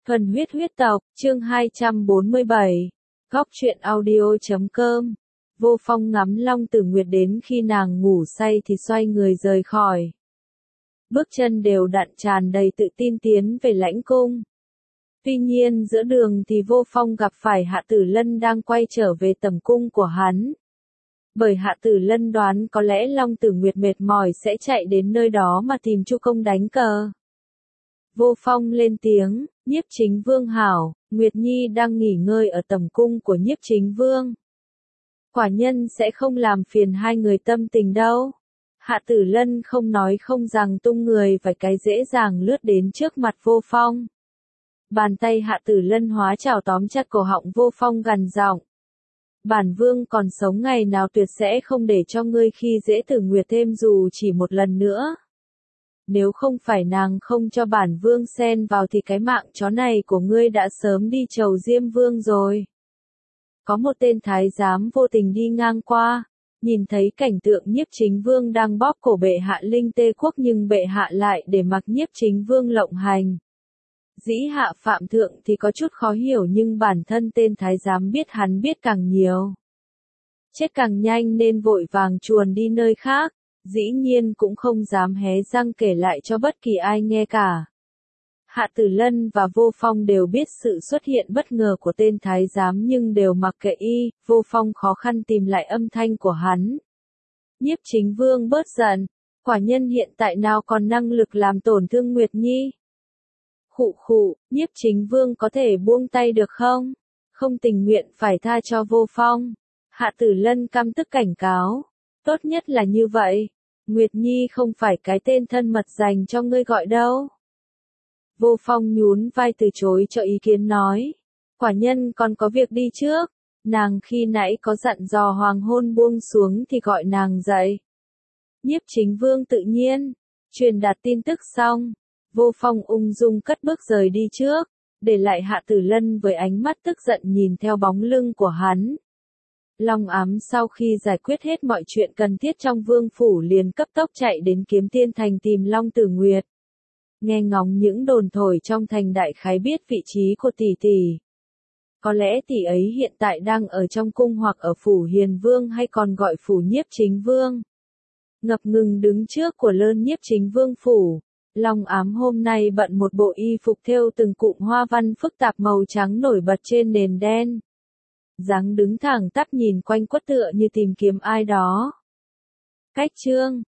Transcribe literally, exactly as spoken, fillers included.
Thuần huyết huyết tộc, chương hai trăm bốn mươi bảy. Góc truyện audio chấm com. Vô Phong ngắm Long Tử Nguyệt đến khi nàng ngủ say thì xoay người rời khỏi. Bước chân đều đặn tràn đầy tự tin tiến về lãnh cung. Tuy nhiên giữa đường thì Vô Phong gặp phải Hạ Tử Lân đang quay trở về tầm cung của hắn. Bởi Hạ Tử Lân đoán có lẽ Long Tử Nguyệt mệt mỏi sẽ chạy đến nơi đó mà tìm Chu Công đánh cờ. Vô Phong lên tiếng, Nhiếp Chính Vương hảo, Nguyệt Nhi đang nghỉ ngơi ở tầm cung của Nhiếp Chính Vương. Quả nhân sẽ không làm phiền hai người tâm tình đâu. Hạ Tử Lân không nói không rằng tung người vài cái dễ dàng lướt đến trước mặt Vô Phong. Bàn tay Hạ Tử Lân hóa trảo tóm chặt cổ họng Vô Phong gằn giọng. Bản vương còn sống ngày nào tuyệt sẽ không để cho ngươi khi dễ Tử Nguyệt thêm dù chỉ một lần nữa. Nếu không phải nàng không cho bản vương xen vào thì cái mạng chó này của ngươi đã sớm đi chầu Diêm Vương rồi. Có một tên thái giám vô tình đi ngang qua, nhìn thấy cảnh tượng Nhiếp Chính Vương đang bóp cổ bệ hạ Linh Tê Quốc nhưng bệ hạ lại để mặc Nhiếp Chính Vương lộng hành. Dĩ hạ phạm thượng thì có chút khó hiểu nhưng bản thân tên thái giám biết hắn biết càng nhiều. Chết càng nhanh nên vội vàng chuồn đi nơi khác. Dĩ nhiên cũng không dám hé răng kể lại cho bất kỳ ai nghe cả. Hạ Tử Lân và Vô Phong đều biết sự xuất hiện bất ngờ của tên thái giám nhưng đều mặc kệ y, Vô Phong khó khăn tìm lại âm thanh của hắn. Nhiếp Chính Vương bớt giận, quả nhân hiện tại nào còn năng lực làm tổn thương Nguyệt Nhi. Khụ khụ, Nhiếp Chính Vương có thể buông tay được không? Không tình nguyện phải tha cho Vô Phong. Hạ Tử Lân căm tức cảnh cáo. Tốt nhất là như vậy. Nguyệt Nhi không phải cái tên thân mật dành cho ngươi gọi đâu. Vô Phong nhún vai từ chối cho ý kiến nói. Quả nhân còn có việc đi trước. Nàng khi nãy có dặn dò hoàng hôn buông xuống thì gọi nàng dậy. Nhiếp Chính Vương tự nhiên. Truyền đạt tin tức xong. Vô Phong ung dung cất bước rời đi trước. Để lại Hạ Tử Lân với ánh mắt tức giận nhìn theo bóng lưng của hắn. Long Ám sau khi giải quyết hết mọi chuyện cần thiết trong vương phủ liền cấp tốc chạy đến Kiếm Tiên Thành tìm Long Tử Nguyệt. Nghe ngóng những đồn thổi trong thành đại khái biết vị trí của tỷ tỷ. Có lẽ tỷ ấy hiện tại đang ở trong cung hoặc ở phủ Hiền Vương hay còn gọi phủ Nhiếp Chính Vương. Ngập ngừng đứng trước của lơn Nhiếp Chính Vương phủ. Long Ám hôm nay bận một bộ y phục thêu từng cụm hoa văn phức tạp màu trắng nổi bật trên nền đen. Dáng đứng thẳng tắp nhìn quanh quất tựa như tìm kiếm ai đó. Cách chương